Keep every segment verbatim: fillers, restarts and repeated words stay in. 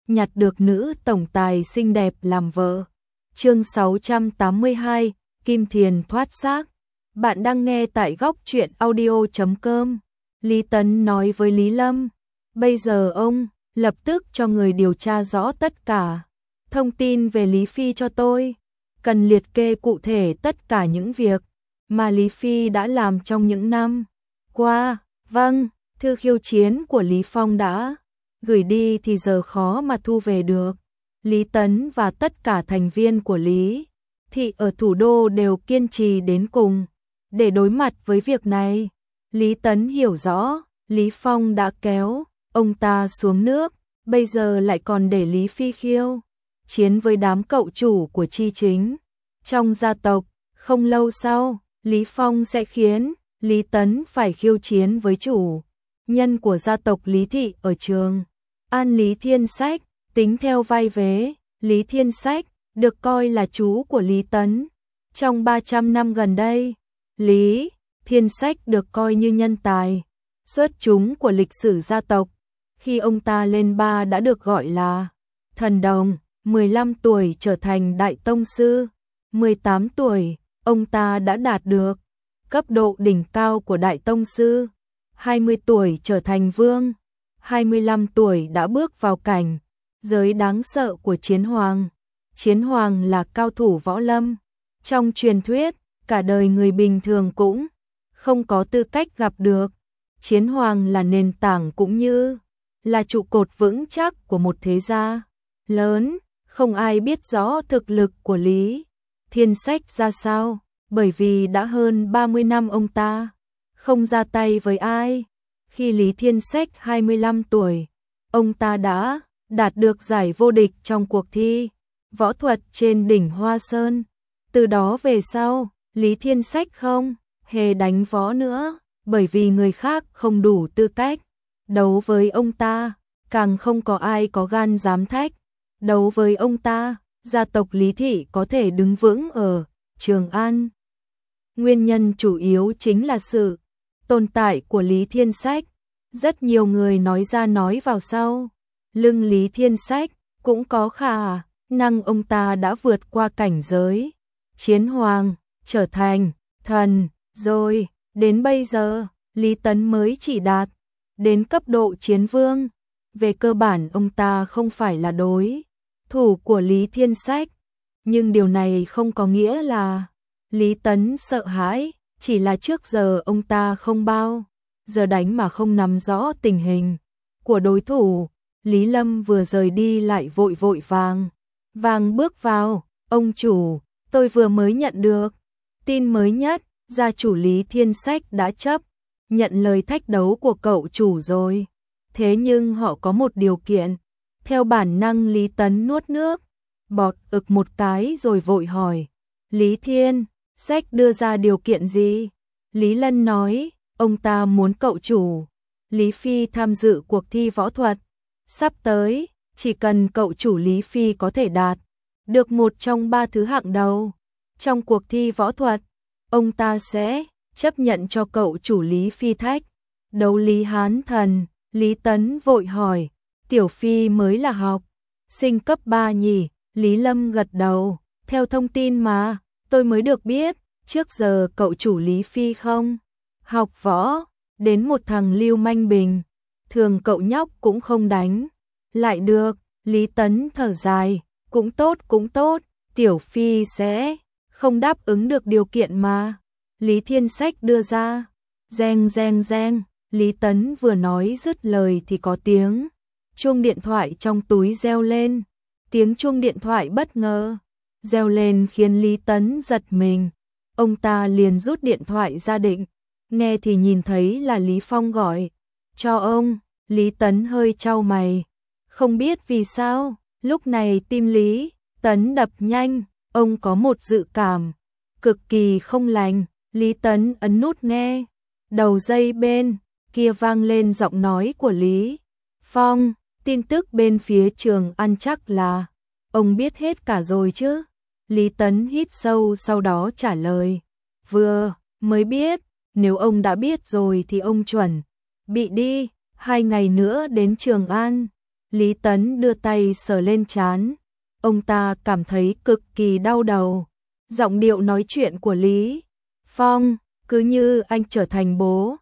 nhặt được nữ tổng tài xinh đẹp làm vợ. Chương sáu trăm tám mươi hai, Kim Thiền thoát xác. Bạn đang nghe tại góc truyện audio chấm com. Lý Tấn nói với Lý Lâm, bây giờ ông lập tức cho người điều tra rõ tất cả thông tin về Lý Phi cho tôi, cần liệt kê cụ thể tất cả những việc mà Lý Phi đã làm trong những năm qua. Vâng, thư khiêu chiến của Lý Phong đã gửi đi thì giờ khó mà thu về được. Lý Tấn và tất cả thành viên của Lý Thị ở thủ đô đều kiên trì đến cùng để đối mặt với việc này. Lý Tấn hiểu rõ, Lý Phong đã kéo ông ta xuống nước, bây giờ lại còn để Lý Phi khiêu chiến với đám cậu chủ của Chi Chính trong gia tộc. Không lâu sau, Lý Phong sẽ khiến Lý Tấn phải khiêu chiến với chủ nhân của gia tộc Lý Thị ở Trường An. Lý Thiên Sách, tính theo vai vế, Lý Thiên Sách được coi là chú của Lý Tấn. Trong ba trăm năm gần đây, Lý Thiên Sách được coi như nhân tài xuất chúng của lịch sử gia tộc. Khi ông ta lên ba đã được gọi là thần đồng, mười lăm tuổi trở thành đại tông sư, mười tám tuổi, ông ta đã đạt được cấp độ đỉnh cao của đại tông sư, hai mươi tuổi trở thành vương, hai mươi lăm tuổi đã bước vào cảnh giới đáng sợ của chiến hoàng. Chiến hoàng là cao thủ võ lâm. Trong truyền thuyết, cả đời người bình thường cũng không có tư cách gặp được. Chiến hoàng là nền tảng cũng như là trụ cột vững chắc của một thế gia lớn. Không ai biết rõ thực lực của Lý Thiên Sách ra sao, bởi vì đã hơn ba mươi năm ông ta không ra tay với ai. Khi Lý Thiên Sách hai mươi lăm tuổi, ông ta đã đạt được giải vô địch trong cuộc thi võ thuật trên đỉnh Hoa Sơn. Từ đó về sau, Lý Thiên Sách không hề đánh võ nữa, bởi vì người khác không đủ tư cách đấu với ông ta, càng không có ai có gan dám thách đấu với ông ta. Gia tộc Lý Thị có thể đứng vững ở Trường An, nguyên nhân chủ yếu chính là sự tồn tại của Lý Thiên Sách. Rất nhiều người nói ra nói vào sau lưng Lý Thiên Sách cũng có khả năng ông ta đã vượt qua cảnh giới chiến hoàng, trở thành thần rồi. Đến bây giờ, Lý Tấn mới chỉ đạt đến cấp độ chiến vương. Về cơ bản ông ta không phải là đối thủ của Lý Thiên Sách, nhưng điều này không có nghĩa là Lý Tấn sợ hãi, chỉ là trước giờ ông ta không bao giờ đánh mà không nắm rõ tình hình của đối thủ. Lý Lâm vừa rời đi lại vội vội vàng vàng bước vào, ông chủ, tôi vừa mới nhận được tin mới nhất, gia chủ Lý Thiên Sách đã chấp nhận lời thách đấu của cậu chủ rồi. Thế nhưng họ có một điều kiện. Theo bản năng Lý Tấn nuốt nước bọt ực một cái rồi vội hỏi, Lý Thiên Sách đưa ra điều kiện gì? Lý Lân nói, ông ta muốn cậu chủ Lý Phi tham dự cuộc thi võ thuật sắp tới, chỉ cần cậu chủ Lý Phi có thể đạt được một trong ba thứ hạng đầu trong cuộc thi võ thuật, ông ta sẽ chấp nhận cho cậu chủ Lý Phi thách đấu Lý Hán Thần. Lý Tấn vội hỏi, Tiểu Phi mới là học sinh cấp ba nhỉ? Lý Lâm gật đầu, theo thông tin mà tôi mới được biết, trước giờ cậu chủ Lý Phi không học võ, đến một thằng lưu manh bình thường cậu nhóc cũng không đánh lại được. Lý Tấn thở dài, cũng tốt cũng tốt, Tiểu Phi sẽ không đáp ứng được điều kiện mà Lý Thiên Sách đưa ra. Reng reng reng, Lý Tấn vừa nói dứt lời thì có tiếng chuông điện thoại trong túi reo lên. Tiếng chuông điện thoại bất ngờ reo lên khiến Lý Tấn giật mình. Ông ta liền rút điện thoại ra định nghe thì nhìn thấy là Lý Phong gọi cho ông. Lý Tấn hơi chau mày, không biết vì sao lúc này tim Lý Tấn đập nhanh, ông có một dự cảm cực kỳ không lành. Lý Tấn ấn nút nghe, đầu dây bên kia vang lên giọng nói của Lý Phong, tin tức bên phía Trường An chắc là ông biết hết cả rồi chứ? Lý Tấn hít sâu sau đó trả lời, vừa mới biết, nếu ông đã biết rồi thì ông chuẩn bị đi, hai ngày nữa đến Trường An, Lý Tấn đưa tay sờ lên trán. Ông ta cảm thấy cực kỳ đau đầu. Giọng điệu nói chuyện của Lý Phong cứ như anh trở thành bố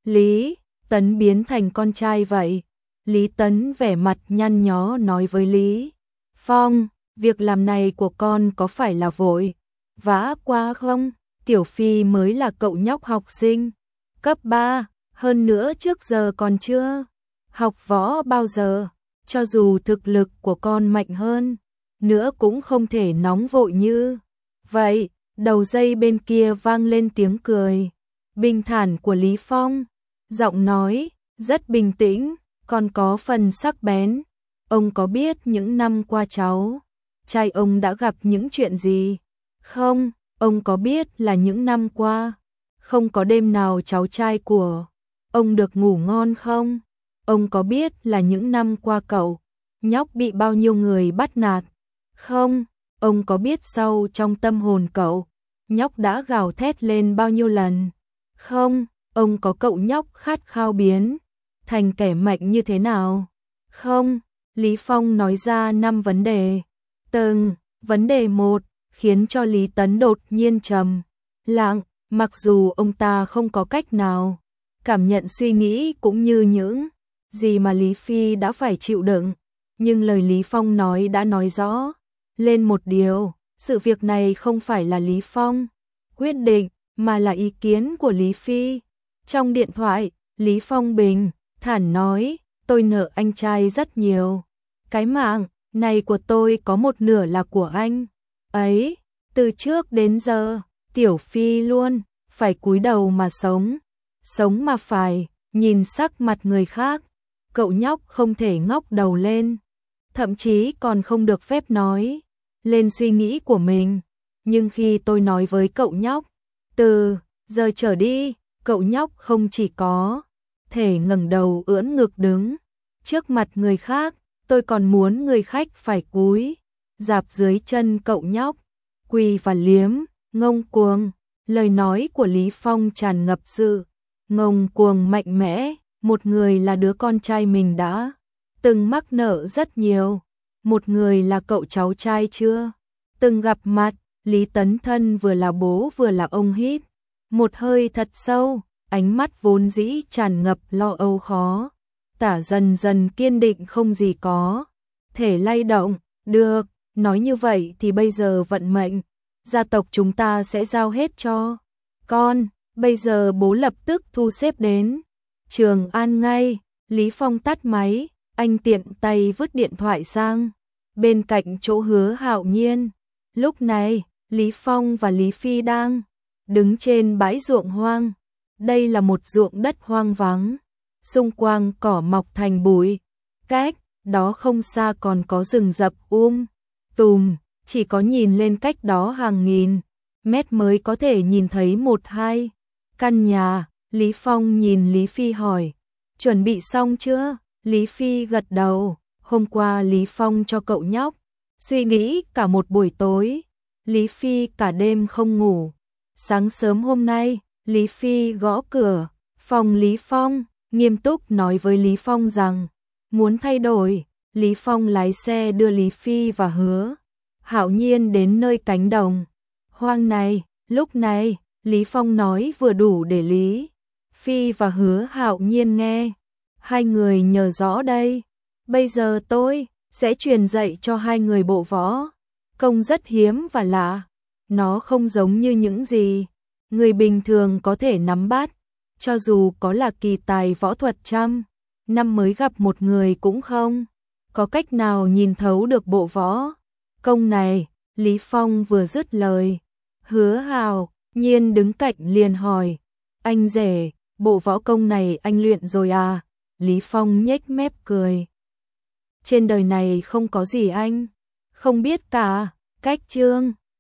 Lý Tấn biến thành con trai vậy. Lý Tấn vẻ mặt nhăn nhó nói với Lý Phong, việc làm này của con có phải là vội vã quá không? Tiểu Phi mới là cậu nhóc học sinh cấp ba, hơn nữa trước giờ còn chưa học võ bao giờ, cho dù thực lực của con mạnh hơn nữa cũng không thể nóng vội như vậy. Đầu dây bên kia vang lên tiếng cười bình thản của Lý Phong, giọng nói rất bình tĩnh, còn có phần sắc bén. Ông có biết những năm qua cháu trai ông đã gặp những chuyện gì không? Ông có biết là những năm qua không có đêm nào cháu trai của ông được ngủ ngon không? Ông có biết là những năm qua cậu nhóc bị bao nhiêu người bắt nạt không? Ông có biết sâu trong tâm hồn cậu nhóc đã gào thét lên bao nhiêu lần không? Ông có cậu nhóc khát khao biến thành kẻ mạnh như thế nào không? Lý Phong nói ra năm vấn đề. Từng vấn đề một khiến cho Lý Tấn đột nhiên trầm lặng, mặc dù ông ta không có cách nào cảm nhận suy nghĩ cũng như những gì mà Lý Phi đã phải chịu đựng, nhưng lời Lý Phong nói đã nói rõ lên một điều, sự việc này không phải là Lý Phong quyết định, mà là ý kiến của Lý Phi. Trong điện thoại, Lý Phong bình thản nói, tôi nợ anh trai rất nhiều. Cái mạng này của tôi có một nửa là của anh ấy. Từ trước đến giờ, Tiểu Phi luôn phải cúi đầu mà sống. Sống mà phải nhìn sắc mặt người khác. Cậu nhóc không thể ngóc đầu lên. Thậm chí còn không được phép nói lên suy nghĩ của mình. Nhưng khi tôi nói với cậu nhóc, từ giờ trở đi, cậu nhóc không chỉ có thể ngẩng đầu ưỡn ngực đứng trước mặt người khác, tôi còn muốn người khách phải cúi rạp dưới chân cậu nhóc, quỳ và liếm, ngông cuồng. Lời nói của Lý Phong tràn ngập sự ngông cuồng mạnh mẽ, một người là đứa con trai mình đã từng mắc nợ rất nhiều, một người là cậu cháu trai chưa từng gặp mặt. Lý Tấn Thân vừa là bố vừa là ông hít một hơi thật sâu, ánh mắt vốn dĩ tràn ngập lo âu khó tả dần dần kiên định không gì có thể lay động được. Nói như vậy thì bây giờ vận mệnh gia tộc chúng ta sẽ giao hết cho con. Bây giờ bố lập tức thu xếp đến Trường An ngay. Lý Phong tắt máy, anh tiện tay vứt điện thoại sang bên cạnh chỗ Hứa Hạo Nhiên. Lúc này, Lý Phong và Lý Phi đang đứng trên bãi ruộng hoang. Đây là một ruộng đất hoang vắng, xung quanh cỏ mọc thành bụi. Cách đó không xa còn có rừng rậm um tùm, chỉ có nhìn lên cách đó hàng nghìn mét mới có thể nhìn thấy một hai căn nhà. Lý Phong nhìn Lý Phi hỏi, chuẩn bị xong chưa? Lý Phi gật đầu, hôm qua Lý Phong cho cậu nhóc suy nghĩ cả một buổi tối. Lý Phi cả đêm không ngủ. Sáng sớm hôm nay, Lý Phi gõ cửa phòng Lý Phong, nghiêm túc nói với Lý Phong rằng muốn thay đổi. Lý Phong lái xe đưa Lý Phi và Hứa Hạo Nhiên đến nơi cánh đồng hoang này. Lúc này, Lý Phong nói vừa đủ để Lý Phi và Hứa Hạo Nhiên nghe. Hai người nhờ rõ đây. Bây giờ tôi sẽ truyền dạy cho hai người bộ võ công rất hiếm và lạ. Nó không giống như những gì người bình thường có thể nắm bắt. Cho dù có là kỳ tài võ thuật trăm năm mới gặp một người cũng không có cách nào nhìn thấu được bộ võ công này. Lý Phong vừa dứt lời, Hứa Hạo Nhiên đứng cạnh liền hỏi, anh rể, bộ võ công này anh luyện rồi à? Lý Phong nhếch mép cười, trên đời này không có gì anh không biết cả. Cách chương